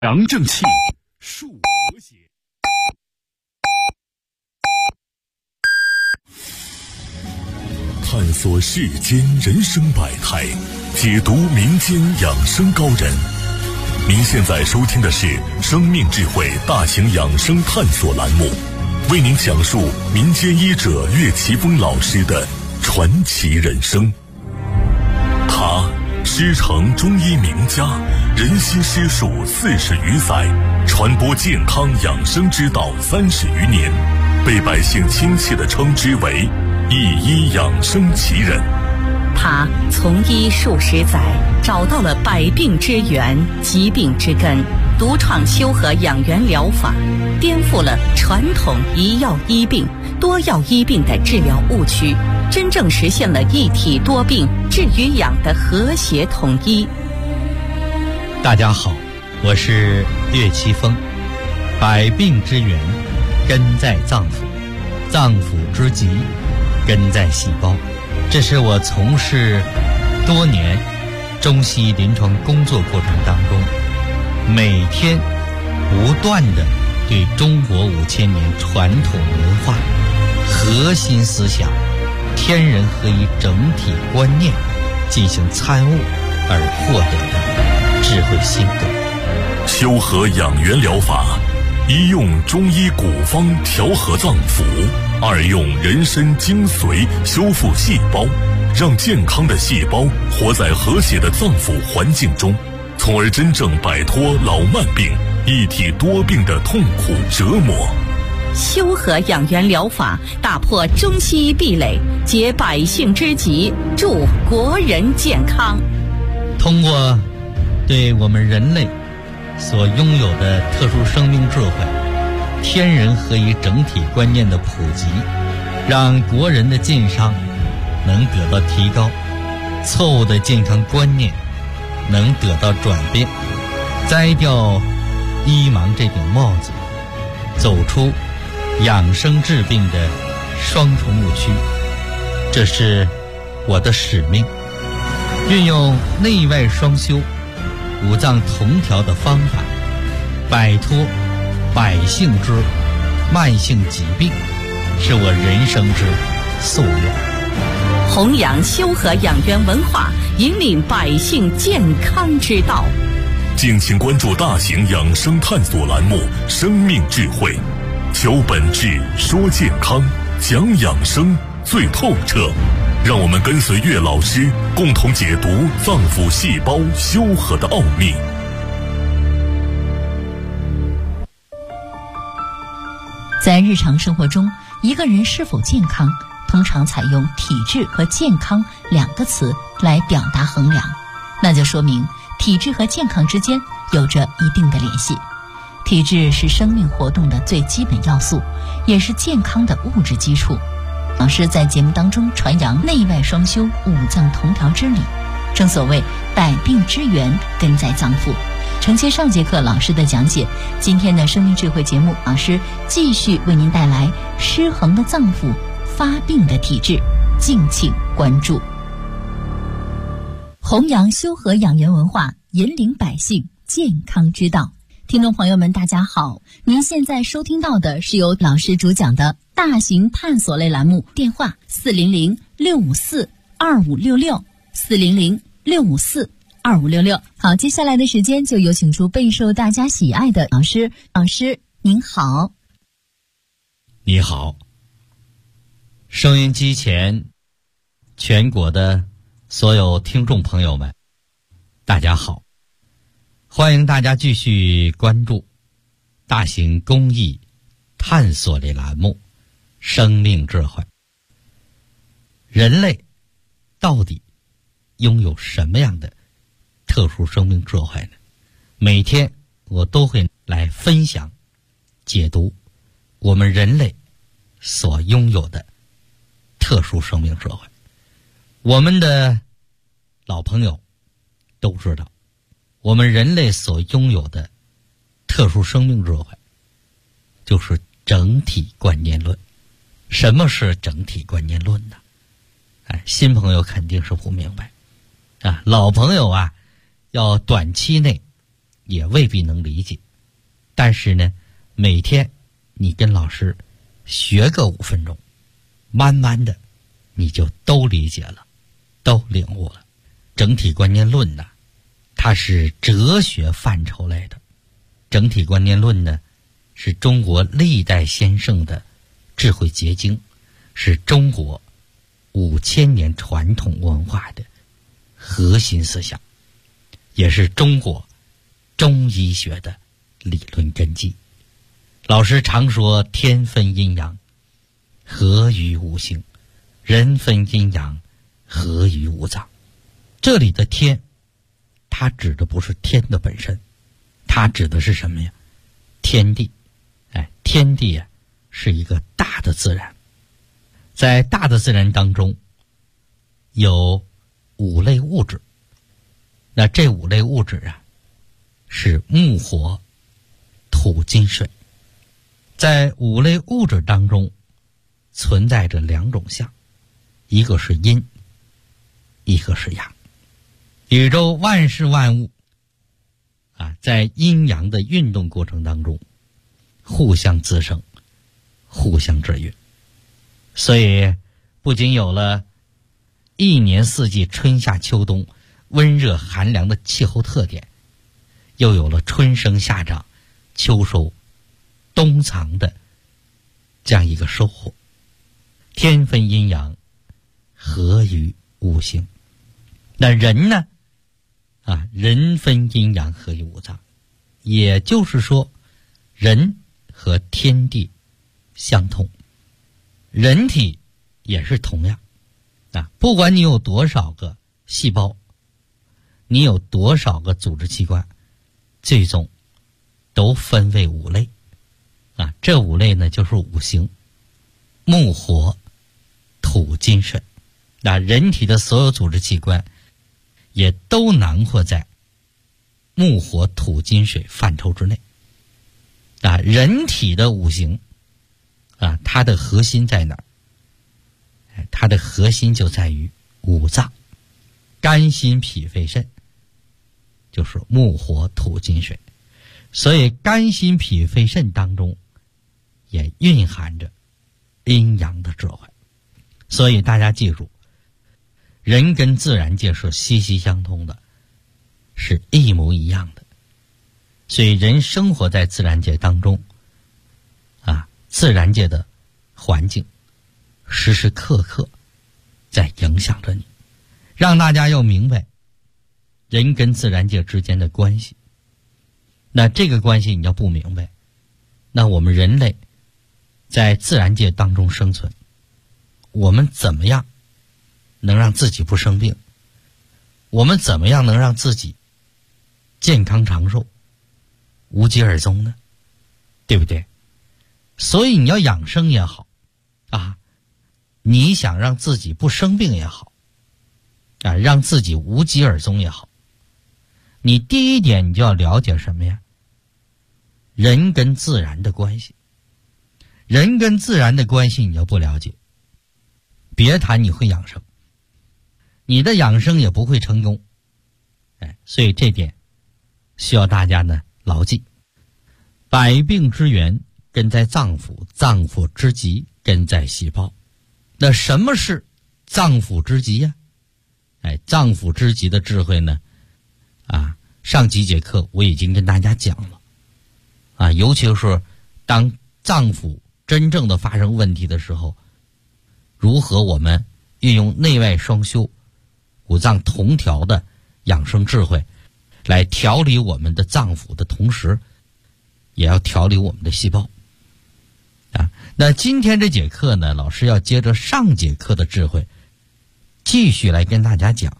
阳正气，树和谐。 探索世间人生百态，解读民间养生高人。您现在收听的是生命智慧大型养生探索栏目，为您讲述民间医者岳奇峰老师的传奇人生。他师承中医名家，人心师术40余载，传播健康养生之道30余年，被百姓亲切地称之为一医养生奇人。 他从医数十载，找到了百病之源、疾病之根，独创修和养元疗法，颠覆了传统一药医病、多药医病的治疗误区，真正实现了一体多病、治与养的和谐统一。 大家好，我是岳奇峰。百病之源根在脏腑，脏腑之疾根在细胞。这是我从事多年中西医临床工作过程当中，每天不断地对中国5000年传统文化、核心思想、天人合一整体观念进行参悟而获得的智慧心得。 修和养元疗法，一用中医古方调和脏腑，二用人参精髓修复细胞，让健康的细胞活在和谐的脏腑环境中，从而真正摆脱老慢病、一体多病的痛苦折磨。 修和养元疗法打破中西医壁垒，解百姓之急，助国人健康。 通过对我们人类所拥有的特殊生命智慧、天人合一整体观念的普及，让国人的健康能得到提高，错误的健康观念能得到转变，摘掉医盲这顶帽子，走出养生治病的双重误区。这是我的使命，运用内外双修、五脏同调的方法，摆脱百姓之慢性疾病，是我人生之夙愿。 弘扬修和养元文化，引领百姓健康之道。 敬请关注大型养生探索栏目《生命智慧》，求本质，说健康，讲养生最透彻。让我们跟随岳老师，共同解读脏腑细胞修和的奥秘。 在日常生活中，一个人是否健康，通常采用体质和健康2个词来表达衡量，那就说明体质和健康之间有着一定的联系。体质是生命活动的最基本要素，也是健康的物质基础。老师在节目当中传扬内外双修、五脏同调之理，正所谓百病之源根在脏腑。承接上节课老师的讲解，今天的生命智慧节目，老师继续为您带来失衡的脏腑、发病的体质，敬请关注。弘扬修和养元文化，引领百姓健康之道。听众朋友们大家好，您现在收听到的是由老师主讲的大型探索类栏目，电话400-654-2566 400-654-2566。好，接下来的时间就有请出备受大家喜爱的老师。老师您好。 你好，收音机前全国的所有听众朋友们大家好，欢迎大家继续关注大型公益探索类栏目生命智慧。人类到底拥有什么样的特殊生命智慧呢？每天我都会来分享解读我们人类所拥有的特殊生命智慧。我们的老朋友都知道，我们人类所拥有的特殊生命智慧就是整体观念论。什么是整体观念论呢？新朋友肯定是不明白啊，老朋友啊，要短期内也未必能理解。但是呢，每天你跟老师学个5分钟，慢慢的你就都理解了，都领悟了。整体观念论呢，它是哲学范畴类的。整体观念论呢，是中国历代先圣的智慧结晶，是中国5000年传统文化的核心思想，也是中国中医学的理论根基。老师常说天分阴阳，合于五行；人分阴阳，合于五脏。这里的天，它指的不是天的本身，它指的是什么呀？天地。天地啊，是一个大的自然。在大的自然当中，有5类物质。那这5类物质啊，是木火土金水。在5类物质当中，存在着2种相，一个是阴，一个是阳。宇宙万事万物在阴阳的运动过程当中，互相滋生，互相制约。所以不仅有了一年4季春夏秋冬温热寒凉的气候特点，又有了春生夏长秋收冬藏的这样一个收获。天分阴阳，合于五行。那人呢人分阴阳，合于五脏。也就是说，人和天地相通，人体也是同样不管你有多少个细胞，你有多少个组织器官，最终都分为5类这5类呢，就是五行：木火土金水。人体的所有组织器官也都囊括在木火土金水范畴之内人体的五行它的核心在哪儿？它的核心就在于五脏，肝心脾肺肾，就是木火土金水。所以肝心脾肺肾当中也蕴含着阴阳的智慧。所以大家记住，人跟自然界是息息相通的，是一模一样的。所以人生活在自然界当中自然界的环境时时刻刻在影响着你。让大家要明白人跟自然界之间的关系。那这个关系你要不明白，那我们人类在自然界当中生存，我们怎么样能让自己不生病？我们怎么样能让自己健康长寿，无疾而终呢？对不对？所以你要养生也好你想让自己不生病也好让自己无疾而终也好，你第一点你就要了解什么呀？人跟自然的关系。人跟自然的关系你要不了解，别谈你会养生，你的养生也不会成功。所以这点需要大家呢牢记。百病之源根在脏腑，脏腑之极根在细胞。那什么是脏腑之极呀？脏腑之极的智慧呢上几节课我已经跟大家讲了尤其是当脏腑真正的发生问题的时候，如何我们运用内外双修、五脏同调的养生智慧来调理我们的脏腑的同时，也要调理我们的细胞那今天这节课呢，老师要接着上节课的智慧继续来跟大家讲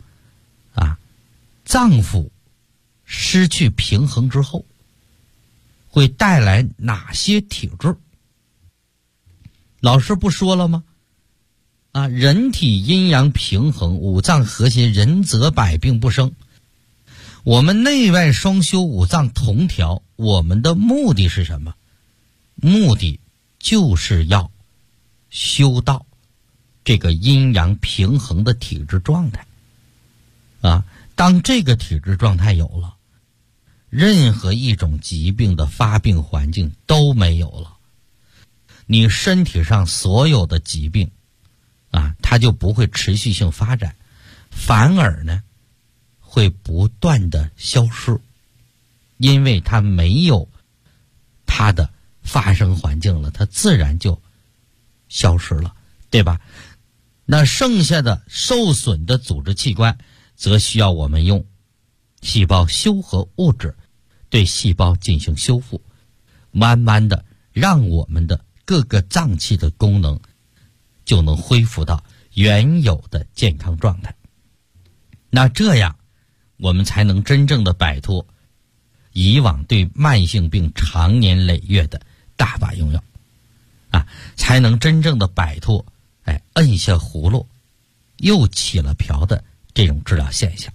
脏腑失去平衡之后会带来哪些体质。老师不说了吗人体阴阳平衡，五脏和谐，人则百病不生。我们内外双修，五脏同调，我们的目的是什么？目的就是要修到这个阴阳平衡的体质状态当这个体质状态有了， 任何一种疾病的发病环境都没有了，你身体上所有的疾病它就不会持续性发展，反而呢会不断的消失，因为它没有它的发生环境了，它自然就消失了，对吧？那剩下的受损的组织器官则需要我们用细胞修合物质对细胞进行修复，慢慢的让我们的各个脏器的功能就能恢复到原有的健康状态。那这样我们才能真正的摆脱以往对慢性病长年累月的大把用药才能真正的摆脱摁下葫芦又起了瓢的这种治疗现象。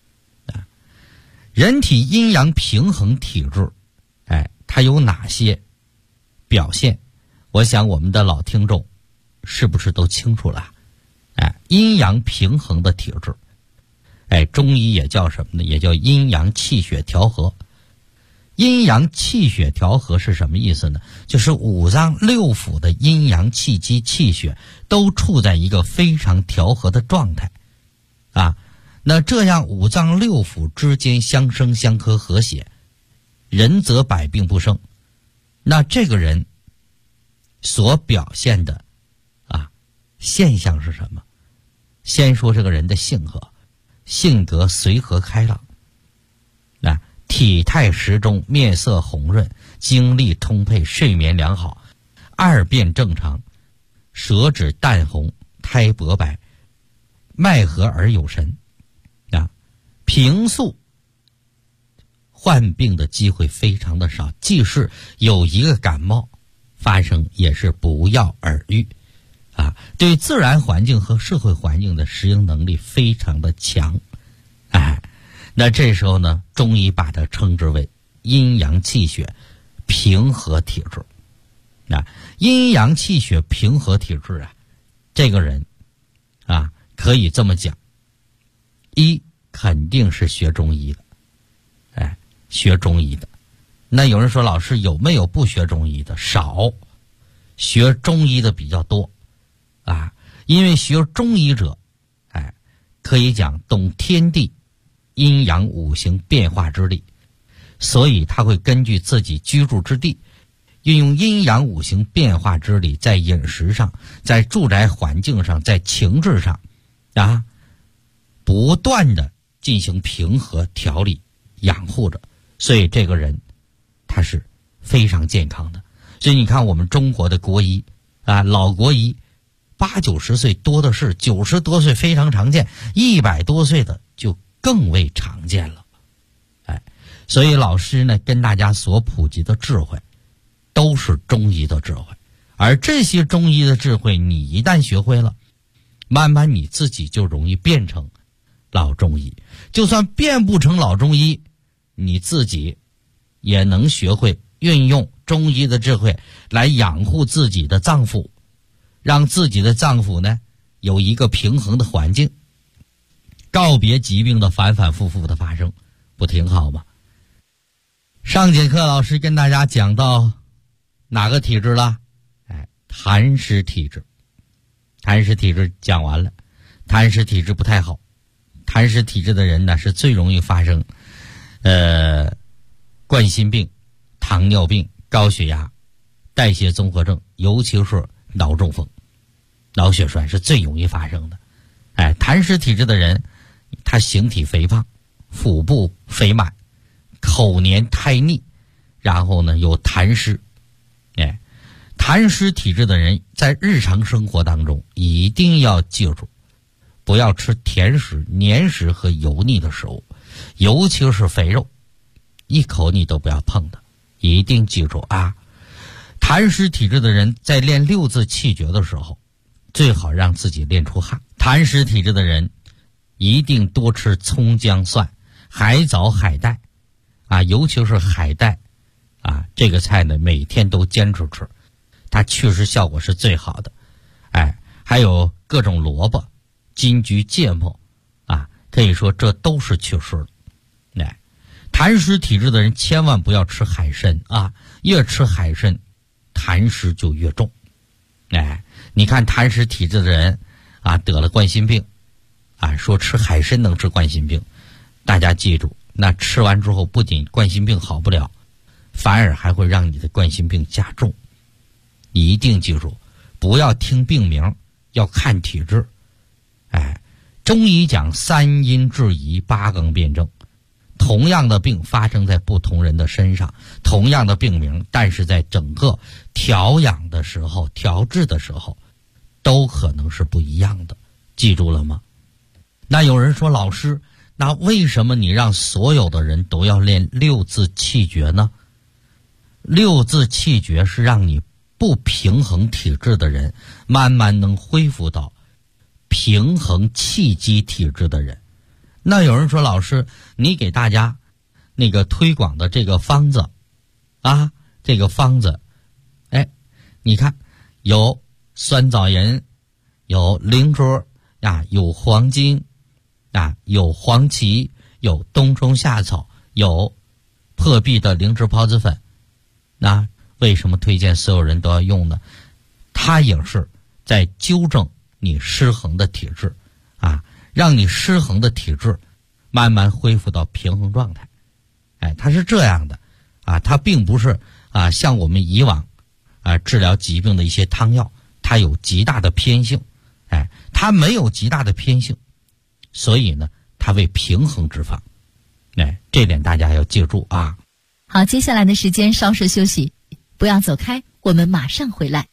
人体阴阳平衡体质它有哪些表现？我想我们的老听众是不是都清楚了？阴阳平衡的体质中医也叫什么呢？也叫阴阳气血调和。阴阳气血调和是什么意思呢？就是五脏六腑的阴阳气机气血都处在一个非常调和的状态那这样五脏六腑之间相生相克和谐，人则百病不生。那这个人所表现的现象是什么？先说这个人的性格随和开朗体态适中，面色红润，精力充沛，睡眠良好，二便正常，舌质淡红，苔薄白，脉和而有神平素患病的机会非常的少，即使有一个感冒发生也是不药而愈对自然环境和社会环境的适应能力非常的强那这时候呢，中医把它称之为阴阳气血平和体质阴阳气血平和体质这个人可以这么讲，一肯定是学中医的学中医的。那有人说老师有没有不学中医的？少，学中医的比较多因为学中医者可以讲懂天地阴阳五行变化之力，所以他会根据自己居住之地，运用阴阳五行变化之力，在饮食上，在住宅环境上，在情志上不断的进行平和调理养护着，所以这个人他是非常健康的。所以你看我们中国的国医老国医80、90岁多的是，90多岁非常常见，100多岁的就更为常见了所以老师呢跟大家所普及的智慧都是中医的智慧，而这些中医的智慧你一旦学会了，慢慢你自己就容易变成老中医。就算变不成老中医，你自己也能学会运用中医的智慧来养护自己的脏腑，让自己的脏腑呢有一个平衡的环境，告别疾病的反反复复的发生，不挺好吗？上节课老师跟大家讲到哪个体质了？痰湿体质。痰湿体质讲完了，痰湿体质不太好。痰湿体质的人呢是最容易发生冠心病、糖尿病、高血压、代谢综合症，尤其是脑中风、脑血栓是最容易发生的。痰湿体质的人他形体肥胖，腹部肥满，口黏苔腻，然后呢有痰湿。痰湿体质的人在日常生活当中一定要记住，不要吃甜食、黏食和油腻的食物，尤其是肥肉，一口你都不要碰的，一定记住痰湿体质的人在练6字气诀的时候，最好让自己练出汗。痰湿体质的人一定多吃葱姜蒜、海藻、海带尤其是海带这个菜呢每天都坚持吃，它确实效果是最好的。还有各种萝卜、金桔、芥末可以说这都是祛湿的。 痰湿体质的人千万不要吃海参啊，越吃海参痰湿就越重。你看痰湿体质的人啊，得了冠心病啊，说吃海参能治冠心病，大家记住，那吃完之后不仅冠心病好不了，反而还会让你的冠心病加重。你一定记住，不要听病名，要看体质。中医讲3阴治宜8纲辩证，同样的病发生在不同人的身上，同样的病名，但是在整个调养的时候、调治的时候都可能是不一样的，记住了吗？那有人说，老师，那为什么你让所有的人都要练6字气诀呢？6字气诀是让你不平衡体质的人慢慢能恢复到平衡气机体质的人。那有人说，老师，你给大家那个推广的这个方子啊，这个方子，你看有酸枣仁，有灵芝啊，有黄金啊，有黄芪，有冬虫夏草，有破壁的灵芝孢子粉。那为什么推荐所有人都要用呢？它也是在纠正你失衡的体质啊，让你失衡的体质慢慢恢复到平衡状态。它是这样的啊，它并不是啊像我们以往啊治疗疾病的一些汤药，它有极大的偏性。它没有极大的偏性，所以呢，它为平衡之方。这点大家要记住啊。 好，接下来的时间稍事休息，不要走开，我们马上回来。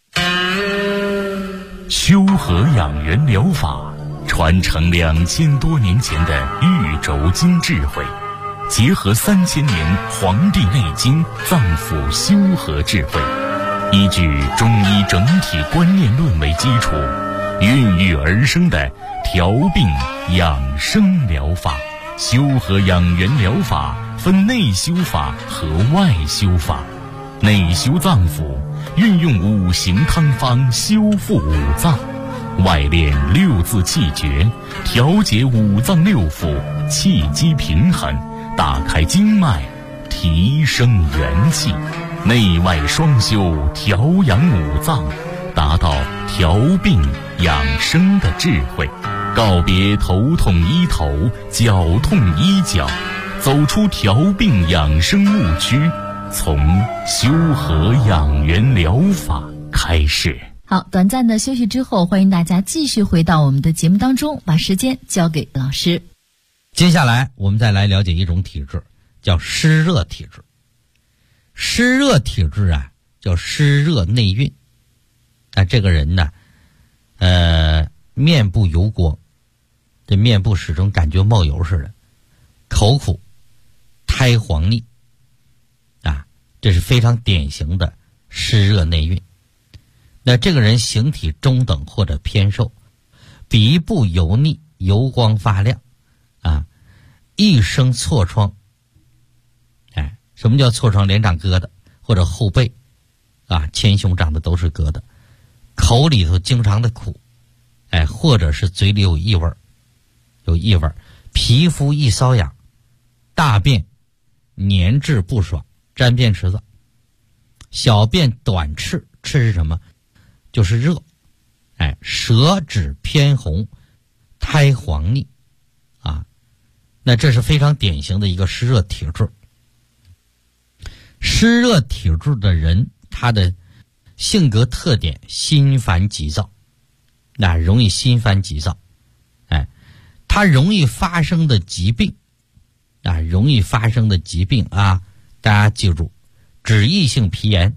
修和养元疗法传承2000多年前的玉轴经智慧，结合3000年《黄帝内经》脏腑修和智慧，依据中医整体观念论为基础，孕育而生的调病养生疗法。修和养元疗法分内修法和外修法。内修脏腑，运用5行汤方修复5脏；外练6字气诀，调节5脏6腑，气机平衡，打开经脉，提升元气。内外双修，调养5脏，达到调病养生的智慧。告别头痛医头，脚痛医脚，走出调病养生误区，从修和养元疗法开始。 好，短暂的休息之后，欢迎大家继续回到我们的节目当中，把时间交给老师。 接下来我们再来了解一种体质，叫湿热体质。湿热体质啊，叫湿热内蕴。这个人呢，面部油光，这面部始终感觉冒油似的，口苦，苔黄腻啊，这是非常典型的湿热内蕴。那这个人形体中等或者偏瘦，鼻部油腻，油光发亮啊，一生痤疮。什么叫痤疮？脸长疙瘩，或者后背啊，前胸长的都是疙瘩，口里头经常的苦，或者是嘴里有异味，皮肤易瘙痒，大便粘滞不爽，沾便池子，小便短赤，赤是什么？就是热，舌质偏红，苔黄腻啊，那这是非常典型的一个湿热体质。湿热体质的人，他的性格特点心烦急躁，容易心烦急躁，他容易发生的疾病啊，大家记住，脂溢性皮炎，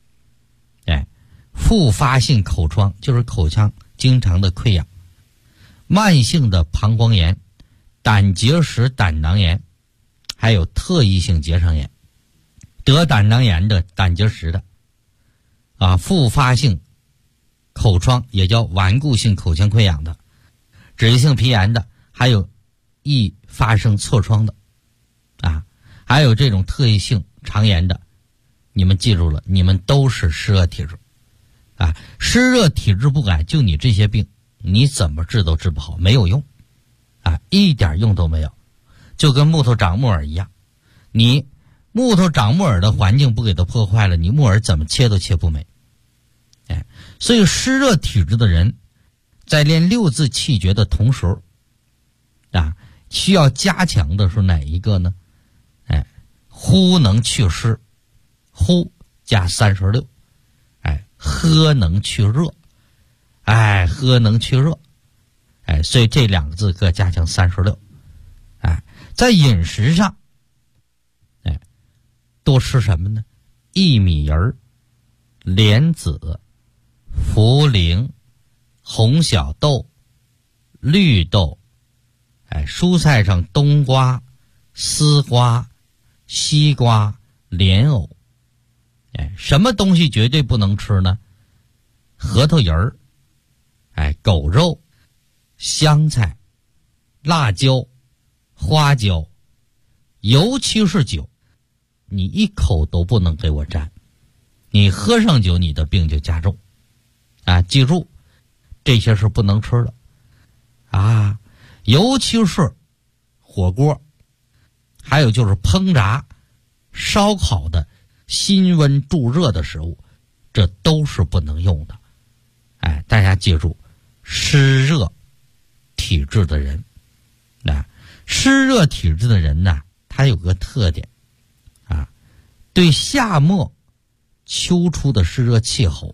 复发性口疮，就是口腔经常的溃疡，慢性的膀胱炎，胆结石、胆囊炎，还有特异性结肠炎。得胆囊炎的、胆结石的啊，复发性口疮也叫顽固性口腔溃疡的，脂溢性皮炎的，还有易发生痤疮的啊，还有这种特异性肠炎的，你们记住了，你们都是湿热体质啊。湿热体质不改，就你这些病，你怎么治都治不好，没有用啊，一点用都没有，就跟木头长木耳一样， 你木头长木耳的环境不给它破坏了，你木耳怎么切都切不美。所以湿热体质的人在练六字气诀的同时需要加强的是哪一个呢？呼能去湿，呼加36，喝能去热，喝能去热，所以这两个字各加强36。在饮食上，多吃什么呢？薏米仁、莲子、茯苓、红小豆、绿豆，蔬菜上冬瓜、丝瓜、西瓜、莲藕。什么东西绝对不能吃呢？核桃仁儿，狗肉、香菜、辣椒、花椒，尤其是酒，你一口都不能给我沾，你喝上酒你的病就加重。记住，这些是不能吃的尤其是火锅，还有就是烹炸、烧烤的辛温助热的食物，这都是不能用的。大家记住，湿热体质的人，湿热体质的人呢，他有个特点对夏末秋初的湿热气候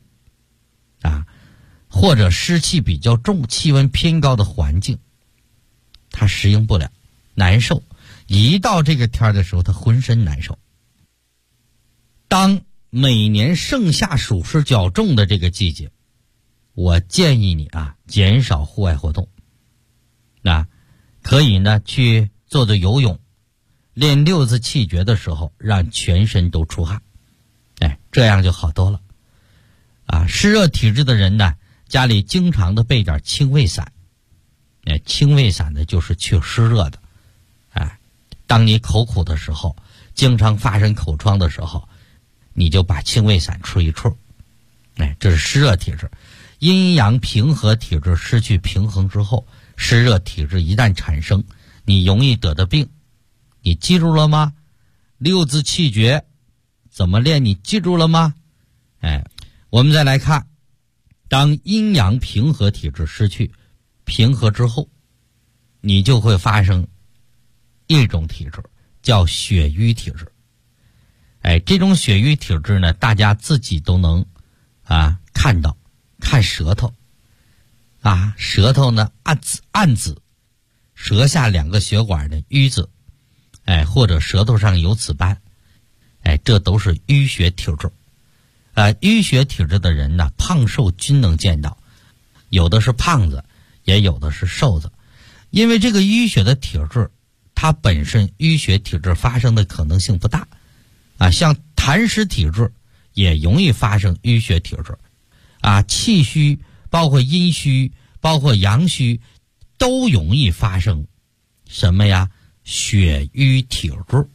或者湿气比较重、气温偏高的环境，他适应不了，难受。一到这个天的时候，他浑身难受。当每年盛夏暑湿较重的这个季节，我建议你减少户外活动。可以呢去做做游泳，练六字气诀的时候让全身都出汗，这样就好多了。湿热体质的人呢，家里经常的备点清胃散。清胃散呢就是去湿热的。当你口苦的时候，经常发生口疮的时候，你就把清胃散吃一吃。这是湿热体质。阴阳平和体质失去平衡之后，湿热体质一旦产生，你容易得的病，你记住了吗？六字气诀怎么练，你记住了吗？我们再来看，当阴阳平和体质失去平和之后，你就会发生一种体质，叫血瘀体质。这种血瘀体质呢，大家自己都能看到，看舌头舌头呢暗紫，舌下两个血管的瘀紫，或者舌头上有紫斑，这都是淤血体质。淤血体质的人呢，胖瘦均能见到，有的是胖子，也有的是瘦子。因为这个淤血的体质，它本身淤血体质发生的可能性不大像痰湿体质也容易发生淤血体质气虚，包括阴虚，包括阳虚，都容易发生什么呀？血瘀体质。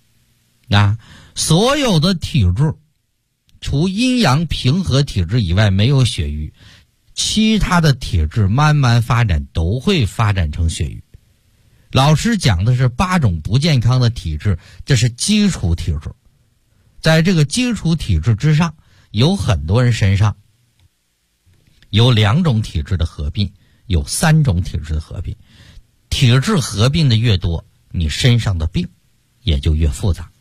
所有的体质除阴阳平和体质以外没有血瘀，其他的体质慢慢发展都会发展成血瘀。老师讲的是8种不健康的体质，这是基础体质。在这个基础体质之上，有很多人身上有2种体质的合并，有3种体质的合并。体质合并的越多，你身上的病也就越复杂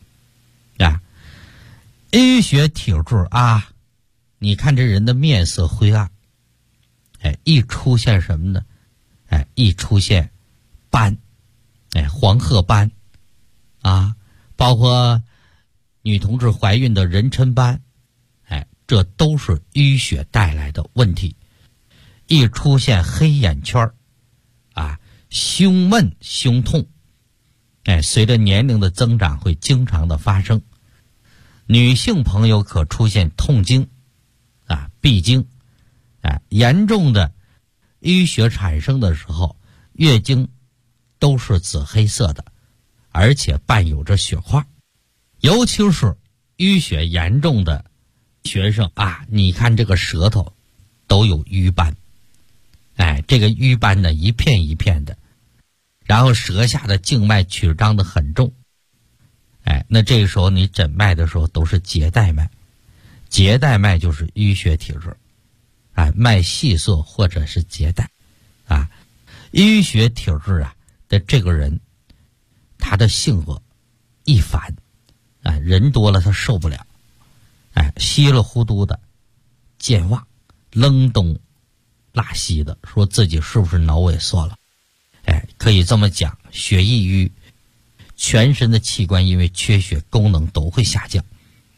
淤血体质你看这人的面色灰暗，一出现什么呢？一出现斑，黄褐斑包括女同志怀孕的妊娠斑，这都是淤血带来的问题。一出现黑眼圈胸闷胸痛，随着年龄的增长会经常的发生。女性朋友可出现痛经闭经，严重的淤血产生的时候，月经都是紫黑色的，而且伴有着血块。尤其是淤血严重的学生你看这个舌头都有瘀斑，这个瘀斑呢一片一片的，然后舌下的静脉曲张的很重， 那这个时候你诊脉的时候都是结带脉，结带脉就是淤血体质，脉细涩或者是结带，淤血体质的这个人，他的性格易烦，人多了他受不了，稀里糊涂的，健忘，扔东拉西的，说自己是不是脑萎缩了？可以这么讲，血易瘀，全身的器官因为缺血功能都会下降。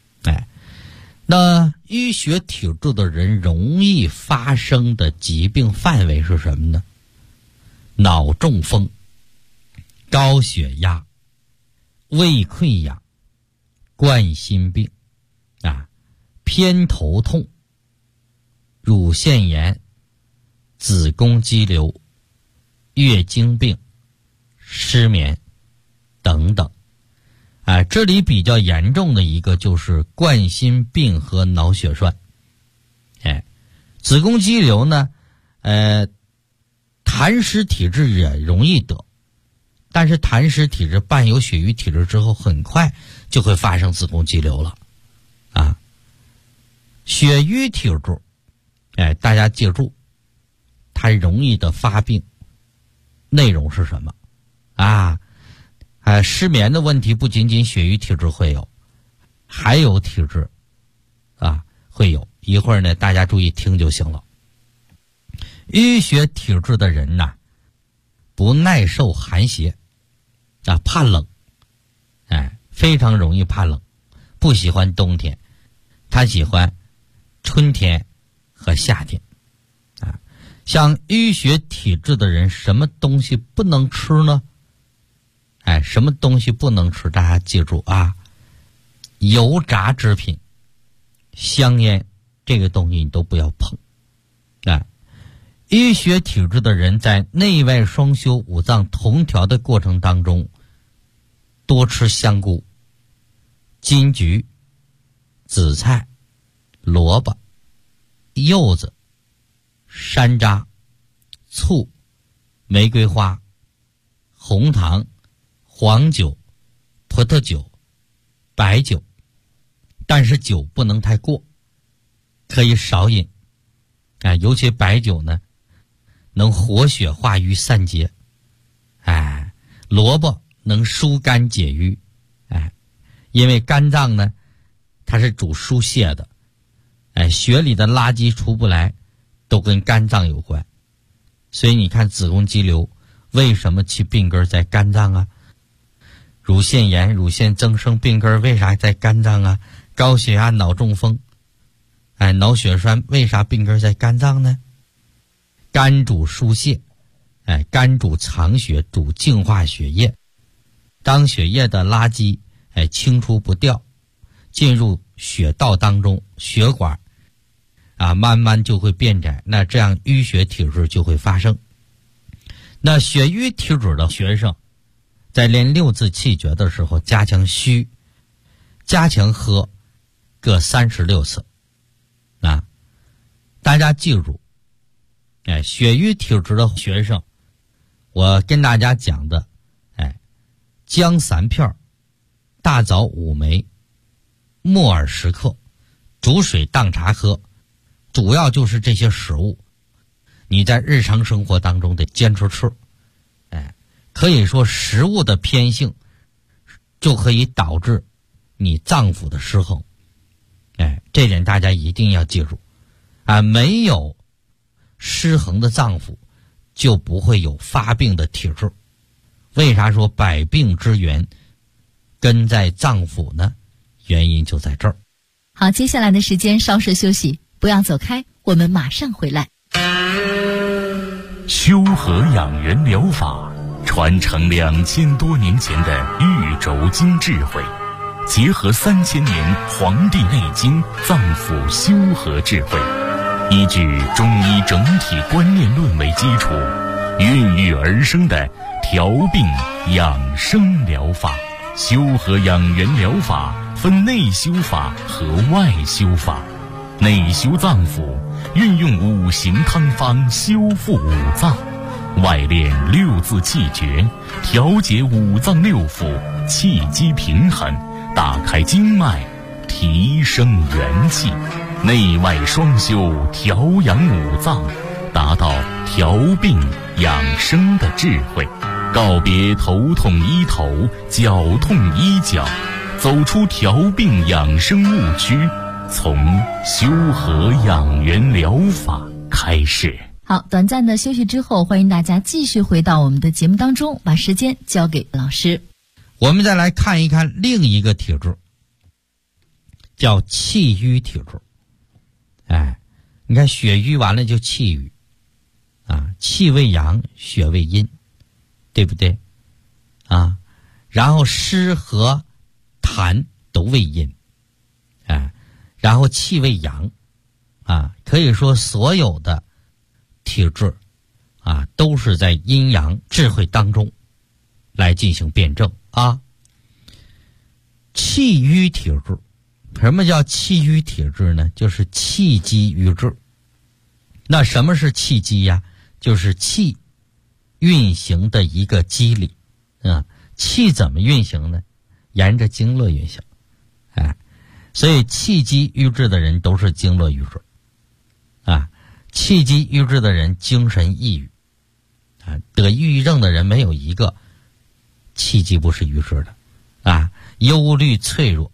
那淤血体质的人容易发生的疾病范围是什么呢？脑中风、高血压、胃溃疡、冠心病偏头痛、乳腺炎、子宫肌瘤、月经病、失眠等等。这里比较严重的一个就是冠心病和脑血栓。子宫肌瘤呢，痰湿体质也容易得，但是痰湿体质伴有血瘀体质之后，很快就会发生子宫肌瘤了。血瘀体质，大家记住，它容易的发病内容是什么？失眠的问题不仅仅血瘀体质会有，还有体质会有。一会儿呢，大家注意听就行了。淤血体质的人不耐受寒邪，怕冷，非常容易怕冷，不喜欢冬天，他喜欢春天和夏天。像淤血体质的人，什么东西不能吃呢？什么东西不能吃？大家记住油炸制品、香烟这个东西你都不要碰。淤血体质的人在内外双修、五脏同调的过程当中，多吃香菇、金桔、紫菜、萝卜、柚子、山楂、醋、玫瑰花、红糖、黄酒、葡萄酒、白酒，但是酒不能太过，可以少饮。尤其白酒呢，能活血化瘀散结。萝卜能疏肝解郁。因为肝脏呢，它是主疏泄的。血里的垃圾出不来，都跟肝脏有关。所以你看子宫肌瘤为什么其病根在肝脏乳腺炎、乳腺增生病根为啥在肝脏高血压、脑中风、脑血栓为啥病根在肝脏呢？肝主疏泄，肝主藏血，主净化血液。当血液的垃圾清除不掉，进入血道当中，血管慢慢就会变窄，那这样淤血体质就会发生。那血瘀体质的学生在练六字气诀的时候，加强虚，加强喝，各36次。大家记住，血瘀体质的学生，我跟大家讲的，姜3片，大枣5枚，木耳10克，煮水当茶喝，主要就是这些食物，你在日常生活当中得坚持吃。可以说食物的偏性就可以导致你脏腑的失衡。这点大家一定要记住。没有失衡的脏腑，就不会有发病的体质。为啥说百病之源根在脏腑呢？原因就在这儿。 好，接下来的时间稍事休息，不要走开，我们马上回来。 修和养元疗法传承2000多年前的玉轴经智慧，结合3000年《黄帝内经》脏腑修和智慧，依据中医整体观念论为基础，孕育而生的调病养生疗法。修和养元疗法分内修法和外修法。内修脏腑，运用5行汤方修复5脏； 外练6字气诀，调节5脏6腑，气机平衡，打开经脉，提升元气，内外双修，调养5脏，达到调病养生的智慧，告别头痛医头，脚痛医脚，走出调病养生误区，从修和养元疗法开始。 好，短暂的休息之后，欢迎大家继续回到我们的节目当中，把时间交给老师。 我们再来看一看另一个体质，叫气郁体质。你看血瘀完了就气郁气为阳，血为阴，对不对然后湿和痰都为阴然后气为阳可以说所有的体质都是在阴阳智慧当中来进行辩证气郁体质，什么叫气郁体质呢？就是气机郁滞。那什么是气机呀？就是气运行的一个机理气怎么运行呢？沿着经络运行所以气机郁滞的人都是经络郁滞气机郁滞的人精神抑郁得抑郁症的人没有一个气机不是郁滞的忧虑脆弱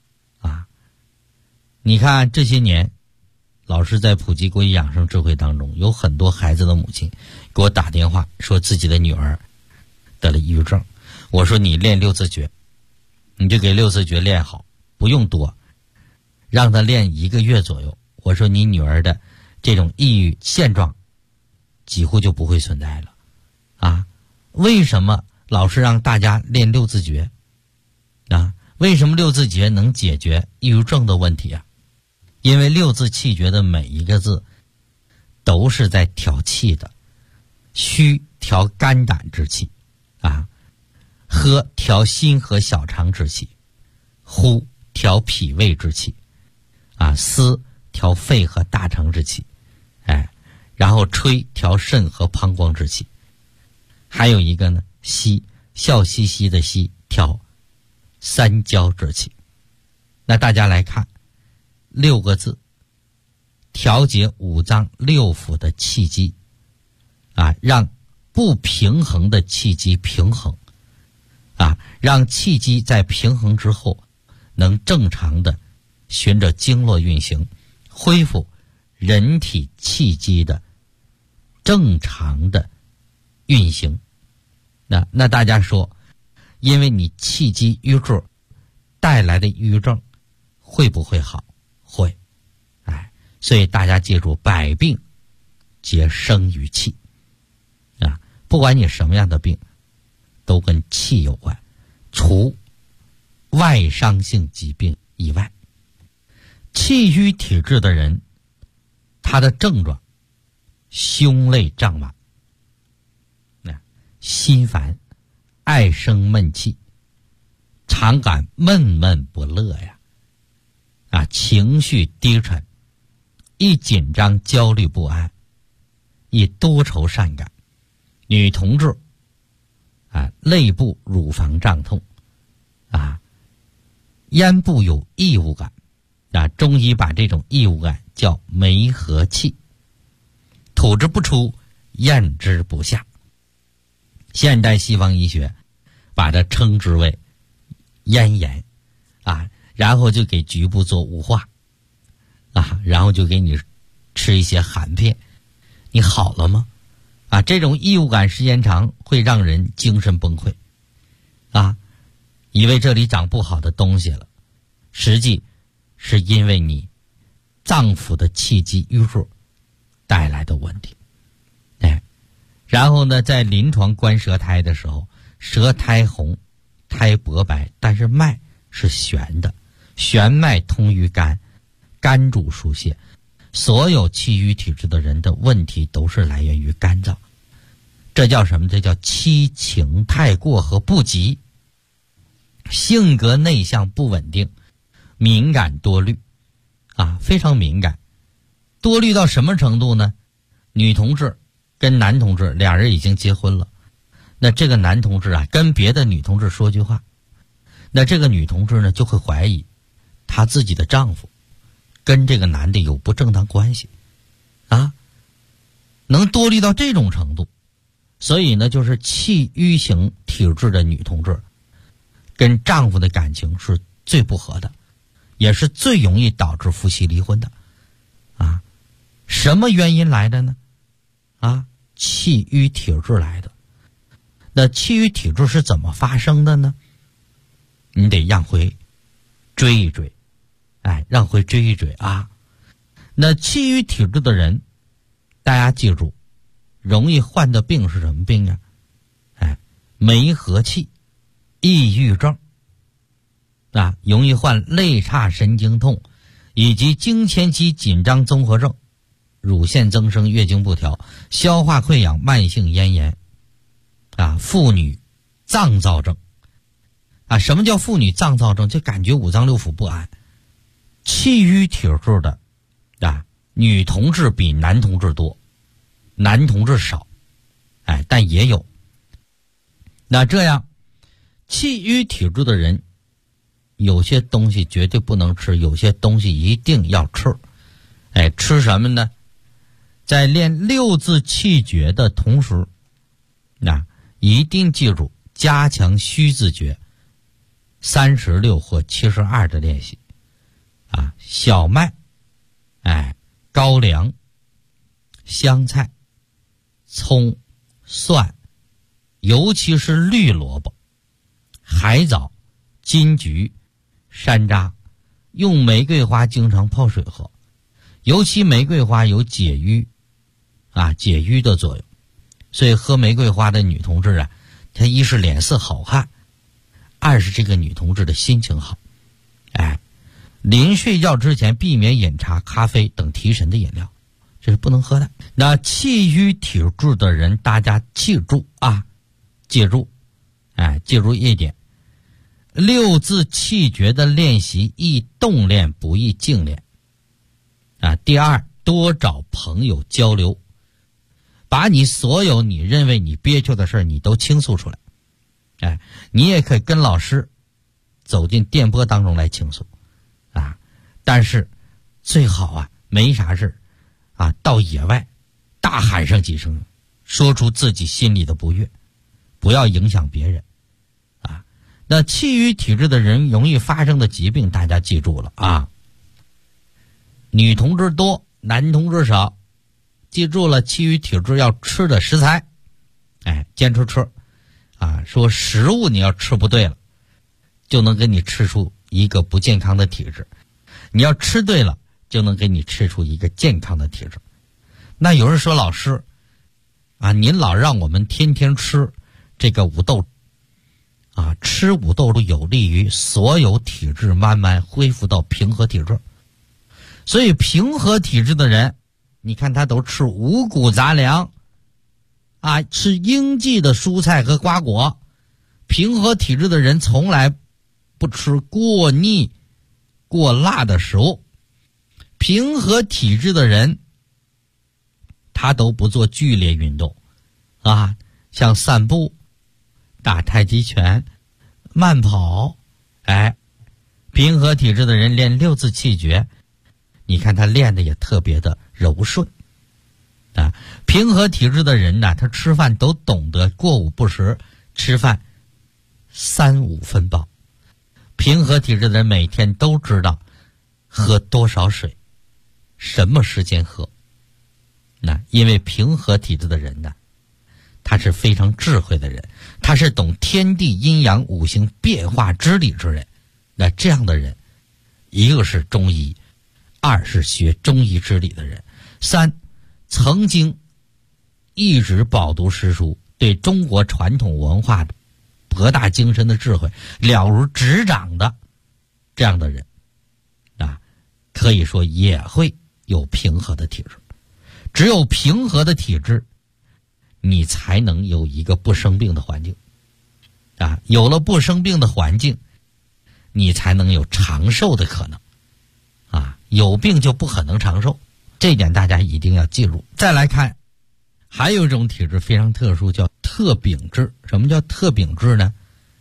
你看这些年老师在普及国医养生智慧当中，有很多孩子的母亲给我打电话说自己的女儿得了抑郁症。我说你练6字诀，你就给6字诀练好，不用多，让她练1个月左右。我说你女儿的这种抑郁现状几乎就不会存在了为什么老师让大家练6字诀为什么6字诀能解决抑郁症的问题因为6字气诀的每一个字都是在调气的。虚调肝胆之气喝调心和小肠之气，呼调脾胃之气思调肺和大肠之气然后吹调肾和膀胱之气，还有一个呢息，笑嘻嘻的息，调三焦之气。那大家来看6个字，调节5脏6腑的气机让不平衡的气机平衡让气机在平衡之后能正常的循着经络运行，恢复人体气机的正常的运行。那大家说，因为你气机郁滞带来的抑郁症会不会好？会所以大家记住，百病皆生于气不管你什么样的病都跟气有关，除外伤性疾病以外。气郁体质的人，他的症状胸肋胀满心烦，爱生闷气，常感闷闷不乐情绪低沉，易紧张焦虑不安，易多愁善感。女同志肋部乳房胀痛咽部有异物感中医把这种异物感叫梅核气，吐之不出，咽之不下。现代西方医学把它称之为咽炎然后就给局部做雾化然后就给你吃一些含片，你好了吗？这种异物感时间长会让人精神崩溃以为这里长不好的东西了，实际是因为你脏腑的气机郁滞带来的问题然后呢，在临床观舌苔的时候，舌苔红，苔薄白，但是脉是悬的，悬脉通于肝，肝主疏泄。所有气郁体质的人的问题都是来源于肝脏，这叫什么？这叫七情太过和不及，性格内向不稳定，敏感多虑非常敏感。多虑到什么程度呢？女同志跟男同志俩人已经结婚了，那这个男同志啊跟别的女同志说句话，那这个女同志呢就会怀疑她自己的丈夫跟这个男的有不正当关系啊，能多虑到这种程度。所以呢，就是气郁型体质的女同志跟丈夫的感情是最不和的，也是最容易导致夫妻离婚的啊。什么原因来的呢？啊，气郁体质来的。那气郁体质是怎么发生的呢？你得让回追一追，让回追一追啊。那气郁体质的人，大家记住，容易患的病是什么病啊？梅核气、抑郁症啊，容易患肋叉神经痛，以及经前期紧张综合症、乳腺增生、月经不调、消化溃疡、慢性咽炎啊，妇女脏躁症啊。什么叫妇女脏躁症？就感觉五脏六腑不安。气郁体质的啊，女同志比男同志多，男同志少，但也有。那这样，气郁体质的人，有些东西绝对不能吃，有些东西一定要吃。吃什么呢？在练六字气诀的同时，一定记住加强虚字诀36或72的练习啊。小麦、高粱、香菜、葱、蒜，尤其是绿萝卜、海藻、金桔、山楂，用玫瑰花经常泡水喝，尤其玫瑰花有解郁的作用，所以喝玫瑰花的女同志啊，她一是脸色好看，二是这个女同志的心情好。临睡觉之前避免饮茶、咖啡等提神的饮料，这是不能喝的。那气郁体质的人，大家记住啊，记住一点，六字气诀的练习易动练不易静练啊。第二，多找朋友交流，把你所有你认为你憋屈的事你都倾诉出来。你也可以跟老师走进电波当中来倾诉啊，但是最好没啥事到野外大喊上几声，说出自己心里的不悦，不要影响别人啊。那气郁体质的人容易发生的疾病，大家记住了啊。女同志多，男同志少，记住了，气郁体质要吃的食材，坚持吃啊。说食物你要吃不对了，就能给你吃出一个不健康的体质，你要吃对了，就能给你吃出一个健康的体质。那有人说，老师您老让我们天天吃这个五豆吃五豆有利于所有体质慢慢恢复到平和体质。所以平和体质的人，你看他都吃五谷杂粮吃应季的蔬菜和瓜果。平和体质的人从来不吃过腻过辣的食物。平和体质的人，他都不做剧烈运动像散步、打太极拳、慢跑。平和体质的人练六字气诀，你看他练的也特别的柔顺平和体质的人呢，他吃饭都懂得过午不食，吃饭3-5分饱。平和体质的人每天都知道喝多少水，什么时间喝。因为平和体质的人呢，他是非常智慧的人，他是懂天地阴阳五行变化之理之人。那这样的人，一个是中医，二是学中医之理的人，三曾经一直饱读诗书，对中国传统文化的博大精深的智慧了如指掌的这样的人可以说也会有平和的体质。只有平和的体质，你才能有一个不生病的环境有了不生病的环境，你才能有长寿的可能有病就不可能长寿，这一点大家一定要记住。再来看还有一种体质非常特殊，叫特禀质。什么叫特禀质呢？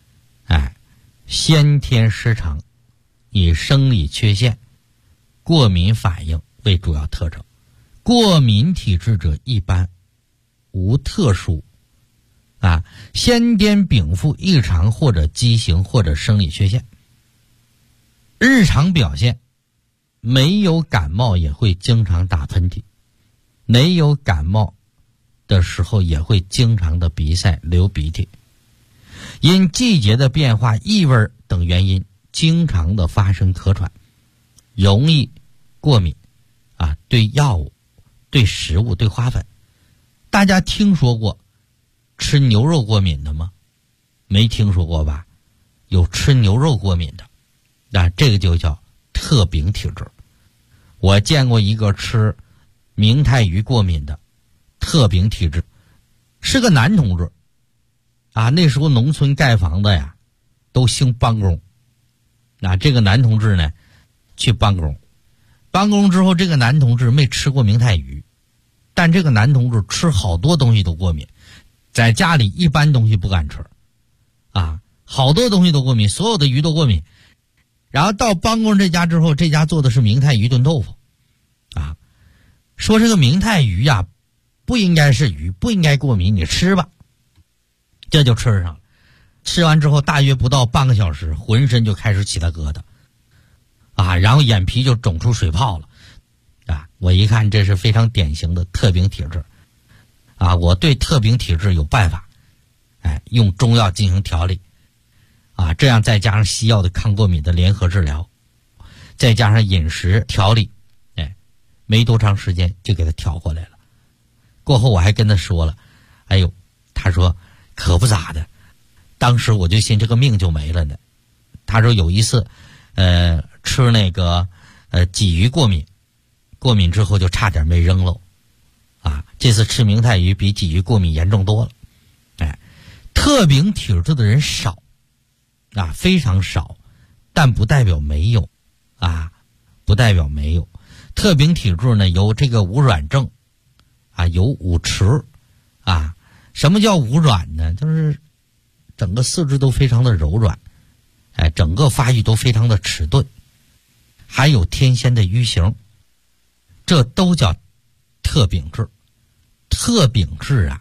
先天失常，以生理缺陷、过敏反应为主要特征。过敏体质者一般无特殊先天禀赋异常或者畸形或者生理缺陷。日常表现没有感冒也会经常打喷嚏，没有感冒的时候也会经常的鼻塞流鼻涕，因季节的变化、异味等原因经常的发生咳喘，容易过敏对药物、对食物、对花粉。大家听说过吃牛肉过敏的吗？没听说过吧？有吃牛肉过敏的，这个就叫特禀体质。我见过一个吃明太鱼过敏的特禀体质，是个男同志那时候农村盖房子呀都兴帮工。这个男同志呢去帮工之后，这个男同志没吃过明太鱼，但这个男同志吃好多东西都过敏，在家里一般东西不敢吃好多东西都过敏，所有的鱼都过敏。然后到帮工这家之后，这家做的是明太鱼炖豆腐说这个明太鱼不应该是鱼，不应该过敏，你吃吧。这就吃上了。吃完之后大约不到半个小时，浑身就开始起了疙瘩然后眼皮就肿出水泡了我一看这是非常典型的特禀体质我对特禀体质有办法用中药进行调理这样再加上西药的抗过敏的联合治疗，再加上饮食调理没多长时间就给他调过来了。过后我还跟他说了，他说可不咋的，当时我就寻这个命就没了呢。他说有一次吃那个鲫鱼过敏之后就差点没扔了这次吃明太鱼比鲫鱼过敏严重多了。特禀体质的人少非常少，但不代表没有不代表没有。特禀体质呢有这个无软症有五迟什么叫无软呢？就是整个四肢都非常的柔软整个发育都非常的迟钝，还有天仙的瘀形，这都叫特禀质。特禀质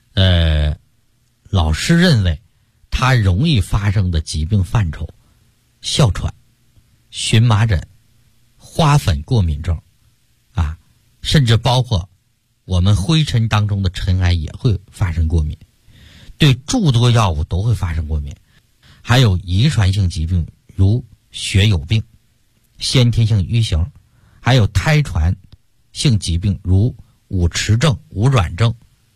老师认为它容易发生的疾病范畴：哮喘、荨麻疹、花粉过敏症甚至包括我们灰尘当中的尘埃也会发生过敏，对诸多药物都会发生过敏，还有遗传性疾病如血友病、先天性瘀形，还有胎传性疾病如五迟症、无软症。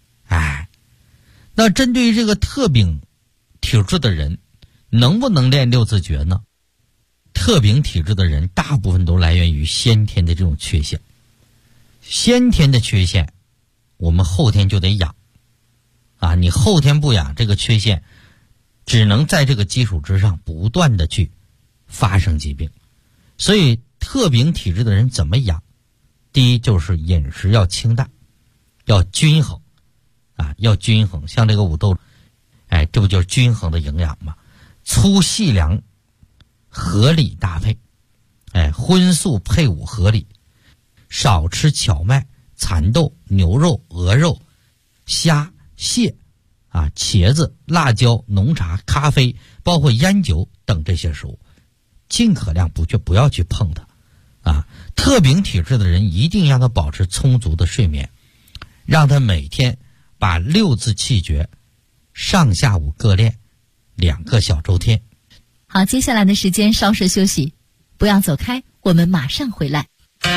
那针对于这个特禀体质的人能不能练六字诀呢？特禀体质的人大部分都来源于先天的这种缺陷，先天的缺陷我们后天就得养你后天不养，这个缺陷只能在这个基础之上不断的去发生疾病。所以特禀体质的人怎么养？第一就是饮食要清淡，要均衡要均衡。像这个五豆这不就是均衡的营养吗？粗细粮合理搭配荤素配伍合理，少吃荞麦、蚕豆、牛肉、鹅肉、虾、蟹茄子、辣椒、浓茶、咖啡，包括烟酒等这些食物，尽可量不要去碰它特禀体质的人一定让他保持充足的睡眠，让他每天把六字气诀上下午各练2个小周天。 好，接下来的时间稍事休息，不要走开，我们马上回来。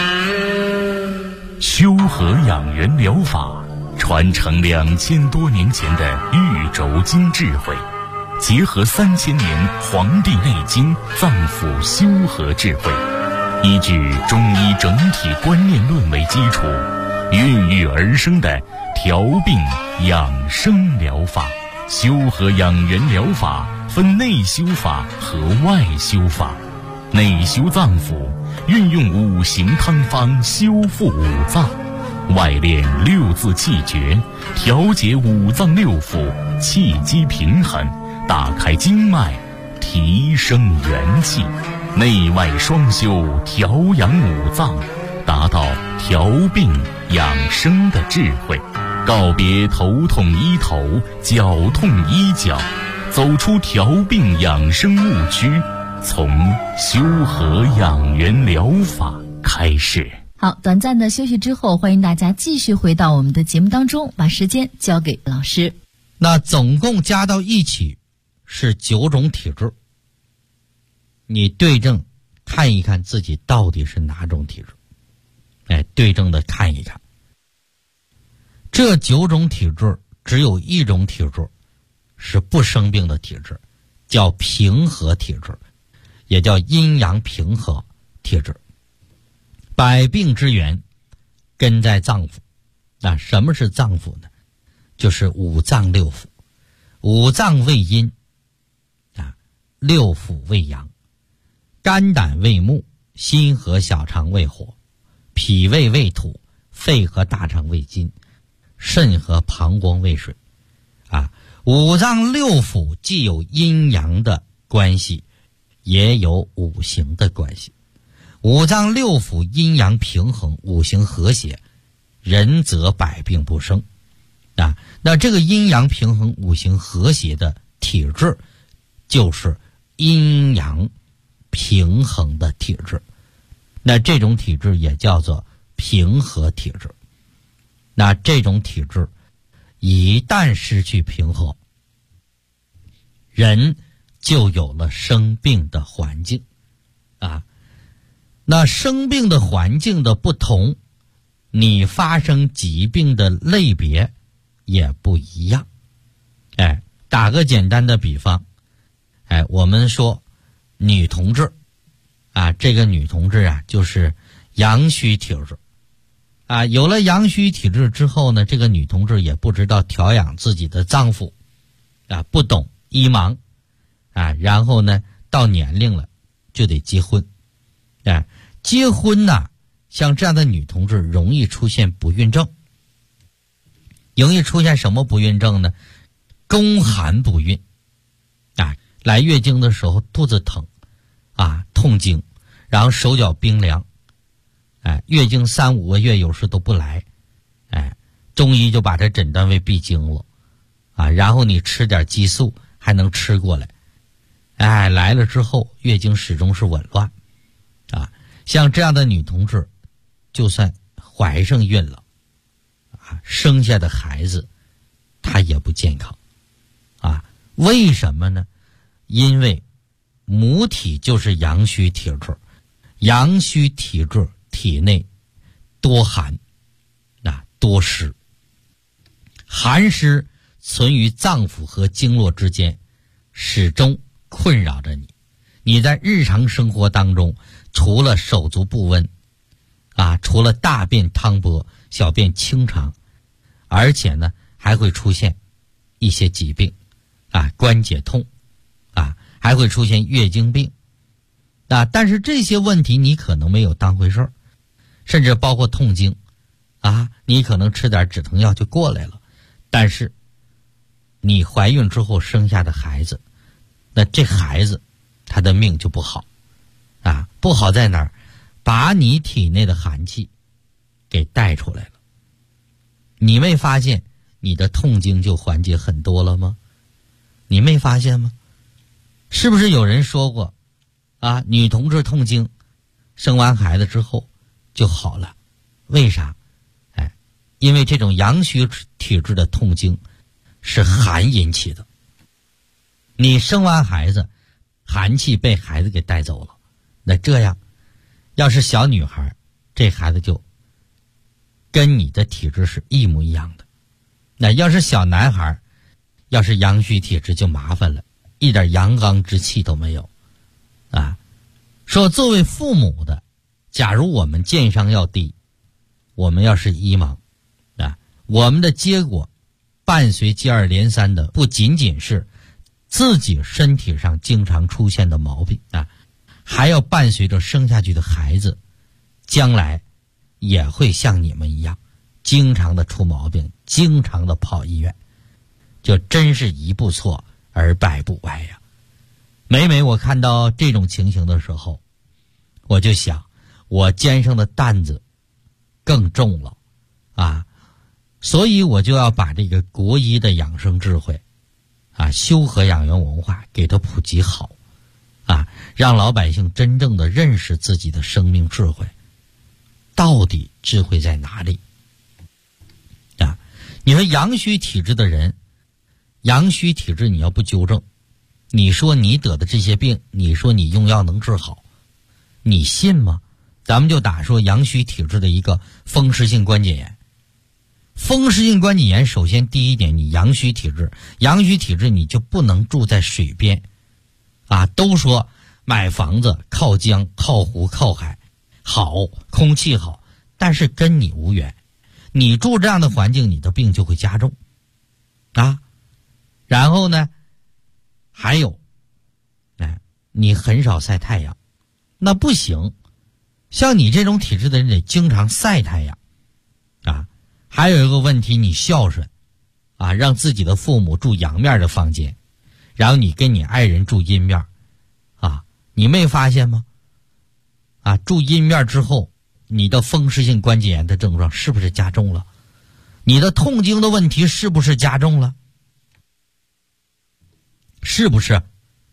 修和养元疗法传承2000多年前的玉轴经智慧，结合3000年《黄帝内经》脏腑修和智慧，依据中医整体观念论为基础，孕育而生的调病养生疗法。修和养元疗法分内修法和外修法。内修脏腑，运用5行汤方修复5脏； 外练六字气诀，调节五脏六腑，气机平衡，打开经脉，提升元气，内外双修，调养五脏，达到调病养生的智慧，告别头痛医头，脚痛医脚，走出调病养生误区，从修和养元疗法开始。 好，短暂的休息之后，欢迎大家继续回到我们的节目当中，把时间交给老师。 那总共加到一起是9种体质，你对症看一看自己到底是哪种体质，对症的看一看。这9种体质只有一种体质是不生病的体质，叫平和体质，也叫阴阳平和体质。百病之源根在脏腑。那什么是脏腑呢？就是五脏六腑。五脏为阴，六腑为阳。肝胆为木，心和小肠为火，脾胃为土，肺和大肠为金，肾和膀胱为水。五脏六腑既有阴阳的关系，也有五行的关系。五脏六腑阴阳平衡，五行和谐，人则百病不生。那这个阴阳平衡、五行和谐的体质，就是阴阳平衡的体质。那这种体质也叫做平和体质。那这种体质一旦失去平和，人就有了生病的环境。那生病的环境的不同，你发生疾病的类别也不一样。打个简单的比方，我们说女同志这个女同志就是阳虚体质。有了阳虚体质之后呢，这个女同志也不知道调养自己的脏腑，不懂医盲，然后呢到年龄了就得结婚。结婚像这样的女同志容易出现不孕症。容易出现什么不孕症呢？宫寒不孕。来月经的时候肚子疼，痛经，然后手脚冰凉，月经3、5个月有时都不来，中医就把这诊断为闭经了，然后你吃点激素还能吃过来，来了之后月经始终是紊乱。像这样的女同志，就算怀上孕了，生下的孩子她也不健康。为什么呢？因为母体就是阳虚体质，阳虚体质体内多寒，多湿，寒湿存于脏腑和经络之间，始终困扰着你。你在日常生活当中，除了手足不温，除了大便汤薄、小便清长，而且呢还会出现一些疾病，关节痛，还会出现月经病，但是这些问题你可能没有当回事儿，甚至包括痛经，你可能吃点止疼药就过来了，但是你怀孕之后生下的孩子，那这孩子他的命就不好。不好在哪儿？把你体内的寒气给带出来了。你没发现你的痛经就缓解很多了吗？你没发现吗？是不是有人说过女同志痛经生完孩子之后就好了？为啥？因为这种阳虚体质的痛经是寒引起的。你生完孩子，寒气被孩子给带走了，那这样要是小女孩，这孩子就跟你的体质是一模一样的。那要是小男孩，要是阳虚体质就麻烦了，一点阳刚之气都没有。说作为父母的，假如我们健商要低，我们要是医盲，我们的结果伴随接二连三的不仅仅是自己身体上经常出现的毛病，还要伴随着生下去的孩子将来也会像你们一样经常的出毛病，经常的跑医院，就真是一步错而百步歪呀。每每我看到这种情形的时候，我就想，我肩上的担子更重了啊，所以我就要把这个国医的养生智慧啊，修和养元文化给它普及好啊，让老百姓真正的认识自己的生命智慧，到底智慧在哪里啊？你说阳虚体质的人，阳虚体质你要不纠正，你说你得的这些病，你说你用药能治好，你信吗？咱们就打说阳虚体质的一个风湿性关节炎。风湿性关节炎，首先第一点，你阳虚体质，阳虚体质你就不能住在水边啊。都说买房子靠江靠湖靠海好，空气好，但是跟你无缘。你住这样的环境，你的病就会加重啊。然后呢，还有你很少晒太阳，那不行。像你这种体质的人得经常晒太阳啊。还有一个问题，你孝顺啊，让自己的父母住阳面的房间，然后你跟你爱人住阴面啊，你没发现吗？啊，住阴面之后，你的风湿性关节炎的症状是不是加重了？你的痛经的问题是不是加重了？是不是？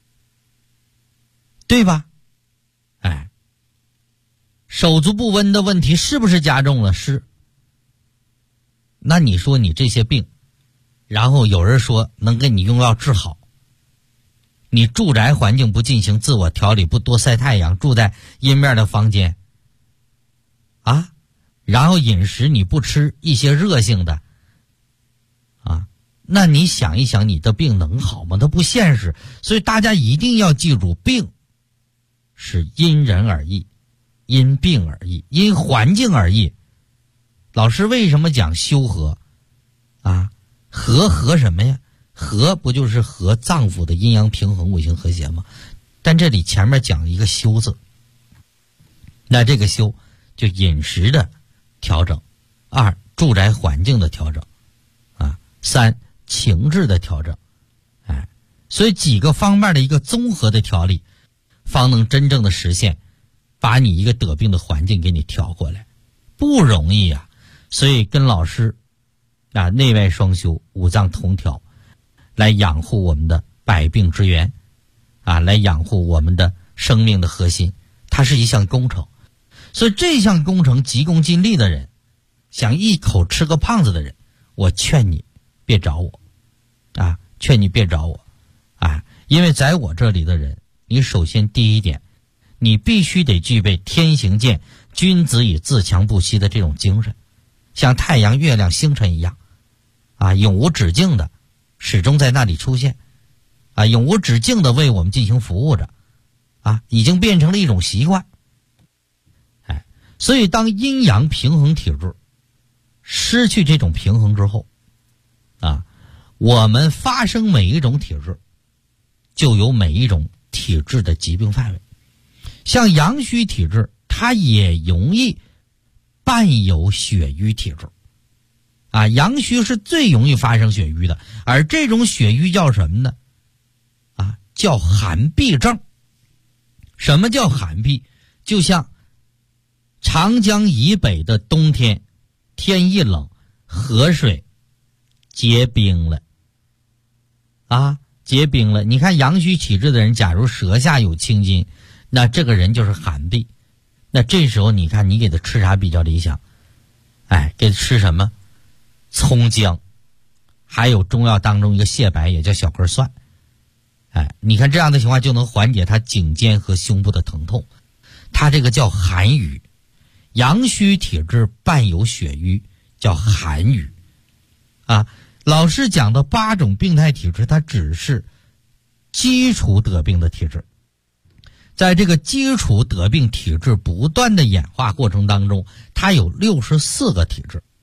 对吧？哎，手足不温的问题是不是加重了？是。那你说你这些病，然后有人说能给你用药治好，你住宅环境不进行自我调理，不多晒太阳，住在阴面的房间啊，然后饮食你不吃一些热性的啊，那你想一想，你的病能好吗？它不现实。所以大家一定要记住，病是因人而异，因病而异，因环境而异。老师为什么讲修和啊？和什么呀？和不就是和脏腑的阴阳平衡、五行和谐吗？但这里前面讲一个修字，那这个修就饮食的调整，二住宅环境的调整啊，三情志的调整，哎，所以几个方面的一个综合的调理，方能真正的实现把你一个得病的环境给你调过来，不容易啊。所以跟老师啊，内外双修，五脏同调，来养护我们的百病之源啊，来养护我们的生命的核心，它是一项工程。所以这项工程急功近利的人，想一口吃个胖子的人，我劝你别找我啊，劝你别找我啊，因为在我这里的人，你首先第一点，你必须得具备天行健，君子以自强不息的这种精神，像太阳、月亮、星辰一样啊，永无止境的始终在那里出现啊，永无止境的为我们进行服务着啊，已经变成了一种习惯。哎，所以当阴阳平衡体质失去这种平衡之后啊，我们发生每一种体质就有每一种体质的疾病范围。像阳虚体质，它也容易伴有血瘀体质啊，阳虚是最容易发生血瘀的，而这种血瘀叫什么呢？啊，叫寒痹症。什么叫寒痹？就像长江以北的冬天，天一冷，河水结冰了啊，结冰了。你看阳虚体质的人，假如舌下有青筋，那这个人就是寒痹。那这时候你看你给他吃啥比较理想？哎，给他吃什么？葱姜，还有中药当中一个蟹白，也叫小根蒜。哎，你看这样的情况就能缓解他颈肩和胸部的疼痛。他这个叫寒瘀，阳虚体质伴有血瘀，叫寒瘀啊。老师讲的8种病态体质，它只是基础得病的体质。在这个基础得病体质不断的演化过程当中，它有64个体质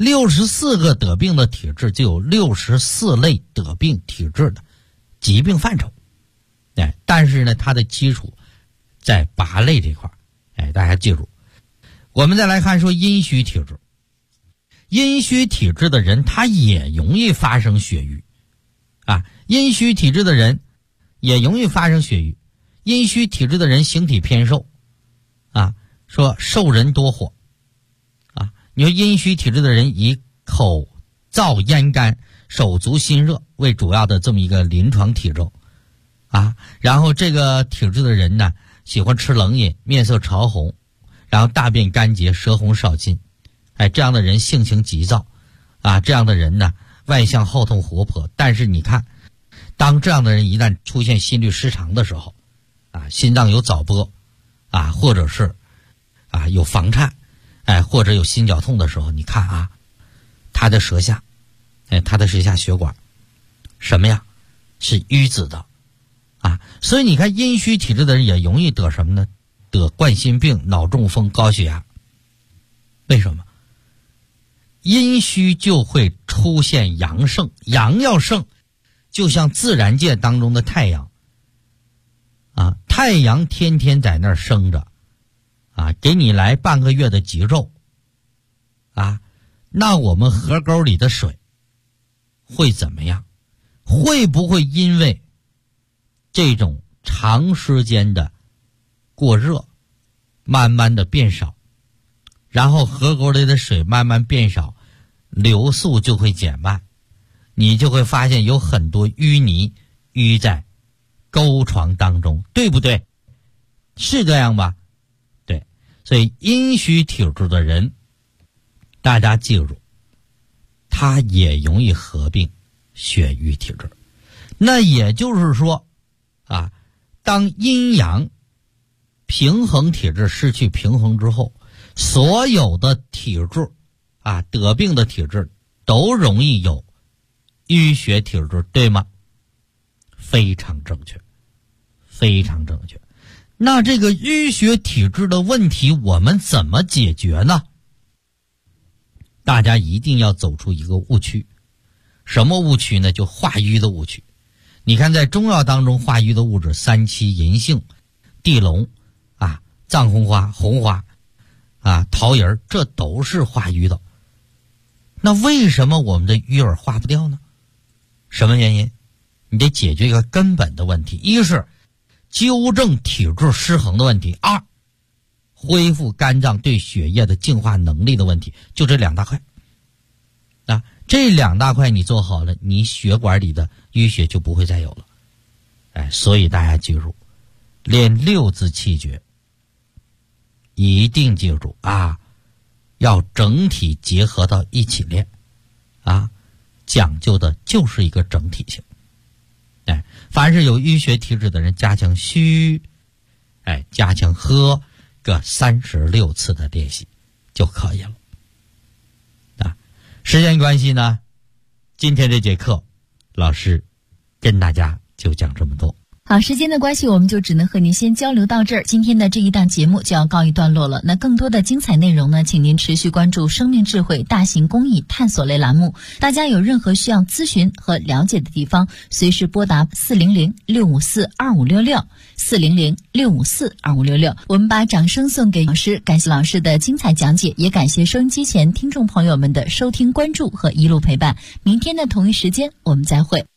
，64个得病的体质就有64类得病体质的疾病范畴。哎，但是呢，它的基础在8类这块。哎，大家记住。我们再来看说阴虚体质。 阴虚体质的人他也容易发生血瘀啊，阴虚体质的人也容易发生血瘀。阴虚体质的人形体偏瘦啊，说瘦人多火啊。你说阴虚体质的人以口燥咽干、手足心热为主要的这么一个临床体征啊，然后这个体质的人呢，喜欢吃冷饮，面色潮红，然后大便干结，舌红少津，哎，这样的人性情急躁啊，这样的人呢，外向好动活泼，但是你看，当这样的人一旦出现心律失常的时候啊，心脏有早搏啊，或者是啊有房颤，哎，或者有心绞痛的时候，你看啊，他的舌下，哎，他的舌下血管什么呀？是淤紫的啊，所以你看阴虚体质的人也容易得什么呢？得冠心病、脑中风、高血压。为什么？阴虚就会出现阳盛，阳要盛，就像自然界当中的太阳啊，太阳天天在那儿生着啊，给你来半个月的极昼啊，那我们河沟里的水会怎么样？会不会因为这种长时间的过热慢慢的变少，然后河沟里的水慢慢变少，流速就会减慢，你就会发现有很多淤泥淤在沟床当中，对不对？是这样吧？对，所以阴虚体质的人，大家记住，他也容易合并血瘀体质。那也就是说啊，当阴阳平衡体质失去平衡之后，所有的体质啊，得病的体质都容易有淤血体质，对吗？非常正确，非常正确。那这个淤血体质的问题我们怎么解决呢？大家一定要走出一个误区。什么误区呢？就化瘀的误区。你看在中药当中化瘀的物质，三七、银杏、地龙啊、藏红花、红花啊、桃仁，这都是化瘀的。那为什么我们的瘀儿化不掉呢？什么原因？你得解决一个根本的问题，一是纠正体质失衡的问题，二恢复肝脏对血液的净化能力的问题，就这两大块啊。这两大块你做好了，你血管里的淤血就不会再有了。哎，所以大家记住，练六字气诀一定记住啊，要整体结合到一起练啊，讲究的就是一个整体性。哎，凡是有淤血体质的人，加强虚，哎，加强喝个36次的练习就可以了。啊，时间关系呢，今天这节课老师跟大家就讲这么多。 好，时间的关系，我们就只能和您先交流到这儿。今天的这一档节目就要告一段落了。那更多的精彩内容呢，请您持续关注生命智慧大型公益探索类栏目。大家有任何需要咨询和了解的地方，随时拨打400-654-2566 400-654-2566。我们把掌声送给老师，感谢老师的精彩讲解，也感谢收音机前听众朋友们的收听关注和一路陪伴。明天的同一时间我们再会。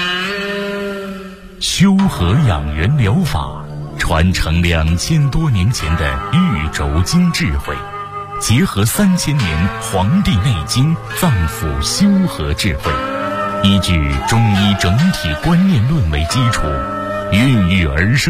修和养元疗法传承2000多年前的玉轴经智慧，结合3000年《黄帝内经》脏腑修和智慧，依据中医整体观念论为基础，孕育而生